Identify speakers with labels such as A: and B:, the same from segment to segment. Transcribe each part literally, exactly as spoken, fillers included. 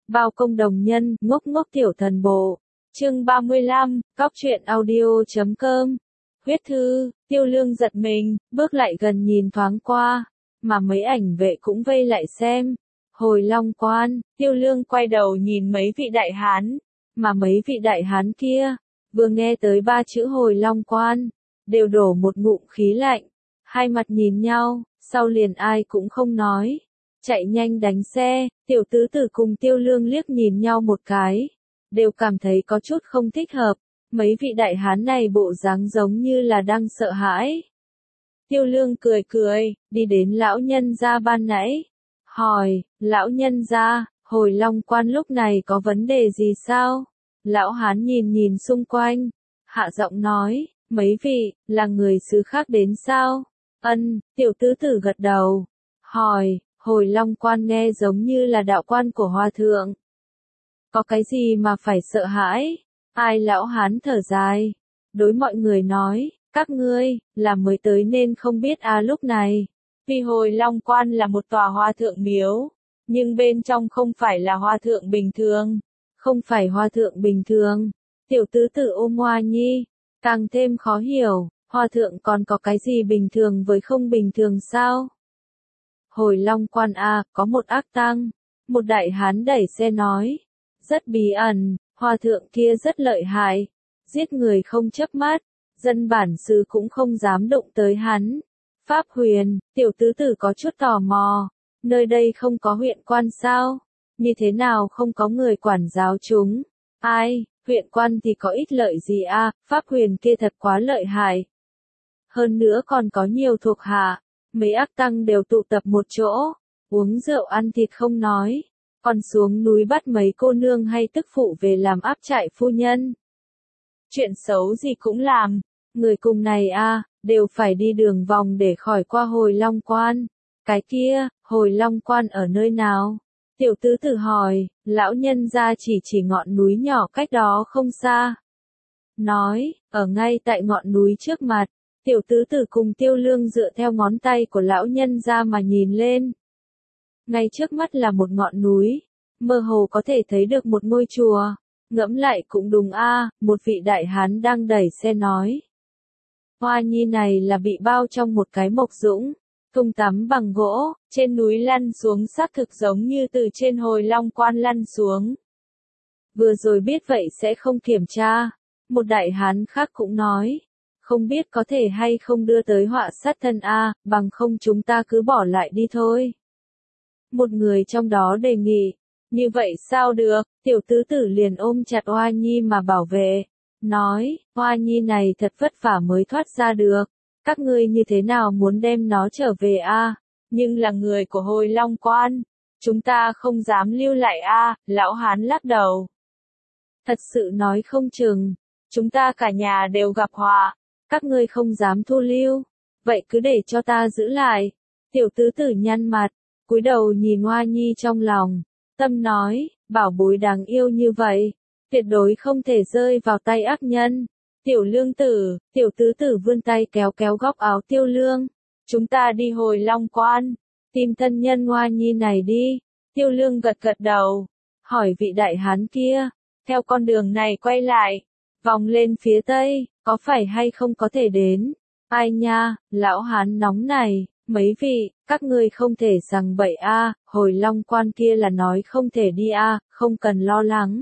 A: Bao công đồng nhân, ngốc ngốc tiểu thần bộ. Chương ba mươi lăm, Cóc truyện audio chấm com. Huyết thư, Tiêu Lương giật mình, bước lại gần nhìn thoáng qua, mà mấy ảnh vệ cũng vây lại xem. Hồi Long Quan, Tiêu Lương quay đầu nhìn mấy vị đại hán, mà mấy vị đại hán kia, vừa nghe tới ba chữ Hồi Long Quan, đều đổ một ngụm khí lạnh, hai mặt nhìn nhau, sau liền ai cũng không nói. Chạy nhanh đánh xe, tiểu tứ tử cùng Tiêu Lương liếc nhìn nhau một cái, đều cảm thấy có chút không thích hợp, mấy vị đại hán này bộ dáng giống như là đang sợ hãi. Tiêu Lương cười cười, đi đến lão nhân gia ban nãy, hỏi, lão nhân gia, Hồi Long Quan lúc này có vấn đề gì sao? Lão hán nhìn nhìn xung quanh, hạ giọng nói, mấy vị, là người xứ khác đến sao? Ân, tiểu tứ tử gật đầu, hỏi, Hồi Long Quan nghe giống như là đạo quan của Hòa Thượng. Có cái gì mà phải sợ hãi? Ai lão hán thở dài, đối mọi người nói, các ngươi, là mới tới nên không biết à lúc này. Vì Hồi Long Quan là một tòa Hòa Thượng miếu, nhưng bên trong không phải là Hòa Thượng bình thường. Không phải Hòa Thượng bình thường. Tiểu tứ tử ôm Hoa Nhi, càng thêm khó hiểu, Hòa Thượng còn có cái gì bình thường với không bình thường sao? Hồi Long Quan a, có một ác tăng, một đại hán đẩy xe nói, rất bí ẩn, Hòa Thượng kia rất lợi hại, giết người không chớp mắt, dân bản xứ cũng không dám động tới hắn. Pháp Huyền, tiểu tứ tử có chút tò mò, nơi đây không có huyện quan sao? Như thế nào không có người quản giáo chúng? Ai, huyện quan thì có ích lợi gì a? Pháp Huyền kia thật quá lợi hại. Hơn nữa còn có nhiều thuộc hạ, mấy ác tăng đều tụ tập một chỗ, uống rượu ăn thịt không nói, còn xuống núi bắt mấy cô nương hay tức phụ về làm áp trại phu nhân. Chuyện xấu gì cũng làm, người cùng này a, đều phải đi đường vòng để khỏi qua Hồi Long Quan. Cái kia, Hồi Long Quan ở nơi nào? Tiểu tứ tử hỏi, lão nhân gia chỉ chỉ ngọn núi nhỏ cách đó không xa. Nói, ở ngay tại ngọn núi trước mặt. Tiểu tứ tử cùng Tiêu Lương dựa theo ngón tay của lão nhân gia mà nhìn lên. Ngay trước mắt là một ngọn núi, mơ hồ có thể thấy được một ngôi chùa. Ngẫm lại cũng đúng a, một vị đại hán đang đẩy xe nói. Hoa Nhi này là bị bao trong một cái mộc dũng, thùng tắm bằng gỗ, trên núi lăn xuống xác thực giống như từ trên Hồi Long Quan lăn xuống. Vừa rồi biết vậy sẽ không kiểm tra, một đại hán khác cũng nói. Không biết có thể hay không đưa tới họa sát thân a, bằng không chúng ta cứ bỏ lại đi thôi. Một người trong đó đề nghị, như vậy sao được, tiểu tứ tử liền ôm chặt Hoa Nhi mà bảo vệ, nói, Hoa Nhi này thật vất vả mới thoát ra được, các ngươi như thế nào muốn đem nó trở về a? Nhưng là người của Hồi Long Quan, chúng ta không dám lưu lại a, lão hán lắc đầu. Thật sự nói không chừng, chúng ta cả nhà đều gặp họa. Các ngươi không dám thu lưu, vậy cứ để cho ta giữ lại. Tiểu tứ tử nhăn mặt, cúi đầu nhìn Hoa Nhi trong lòng, tâm nói, bảo bối đáng yêu như vậy, tuyệt đối không thể rơi vào tay ác nhân. Tiểu Lương tử, tiểu tứ tử vươn tay kéo kéo góc áo Tiêu Lương, chúng ta đi Hồi Long Quan, tìm thân nhân Hoa Nhi này đi. Tiêu Lương gật gật đầu, hỏi vị đại hán kia, theo con đường này quay lại, vòng lên phía tây. Có phải hay không có thể đến? Ai nha, lão hán nóng này, mấy vị, các ngươi không thể rằng bậy a, Hồi Long Quan kia là nói không thể đi a, không cần lo lắng.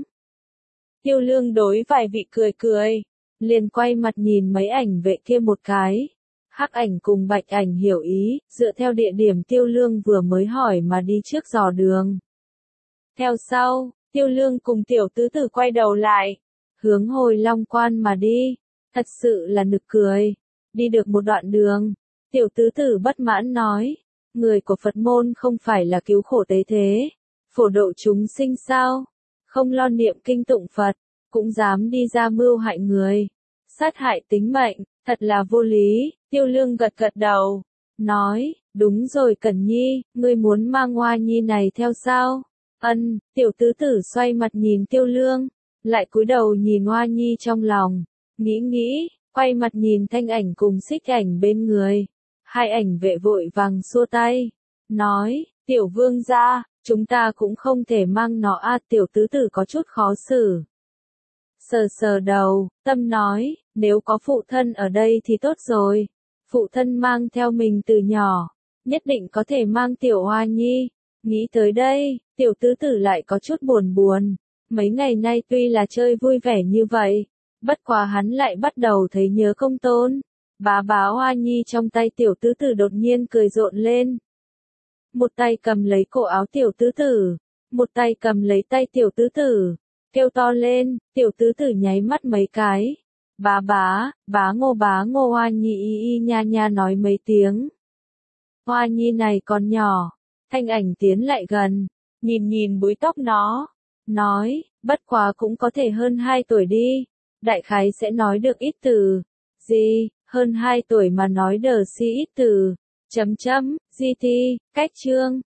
A: Tiêu Lương đối vài vị cười cười, liền quay mặt nhìn mấy ảnh vệ kia một cái. Hắc ảnh cùng bạch ảnh hiểu ý, dựa theo địa điểm Tiêu Lương vừa mới hỏi mà đi trước dò đường. Theo sau, Tiêu Lương cùng tiểu tứ tử quay đầu lại, hướng Hồi Long Quan mà đi. Thật sự là nực cười. Đi được một đoạn đường, tiểu tứ tử bất mãn nói, người của Phật môn không phải là cứu khổ tế thế, phổ độ chúng sinh sao? Không lo niệm kinh tụng Phật, cũng dám đi ra mưu hại người, sát hại tính mệnh, thật là vô lý. Tiêu Lương gật gật đầu, nói, đúng rồi Cẩn Nhi, ngươi muốn mang Hoa Nhi này theo sao? Ân, tiểu tứ tử xoay mặt nhìn Tiêu Lương, lại cúi đầu nhìn Hoa Nhi trong lòng. Nghĩ nghĩ, quay mặt nhìn thanh ảnh cùng xích ảnh bên người. Hai ảnh vệ vội vàng xua tay. Nói, tiểu vương gia, Chúng ta cũng không thể mang nó a tiểu tứ tử có chút khó xử. Sờ sờ đầu, tâm nói, nếu có phụ thân ở đây thì tốt rồi. Phụ thân mang theo mình từ nhỏ, nhất định có thể mang tiểu Hoa Nhi. Nghĩ tới đây, tiểu tứ tử lại có chút buồn buồn. Mấy ngày nay tuy là chơi vui vẻ như vậy, bất quá hắn lại bắt đầu thấy nhớ công tôn. Bá bá Hoa Nhi trong tay tiểu tứ tử đột nhiên cười rộn lên. Một tay cầm lấy cổ áo tiểu tứ tử, một tay cầm lấy tay tiểu tứ tử, kêu to lên, tiểu tứ tử nháy mắt mấy cái. Bá bá, bá ngô bá ngô Hoa Nhi y y nha nha nói mấy tiếng. Hoa Nhi này còn nhỏ, Thanh Ảnh tiến lại gần, nhìn nhìn búi tóc nó, nói, bất quá cũng có thể hơn hai tuổi đi, đại khái sẽ nói được ít từ. Gì, hơn hai tuổi mà nói đờ si ít từ, chấm chấm, di thi, cách chương.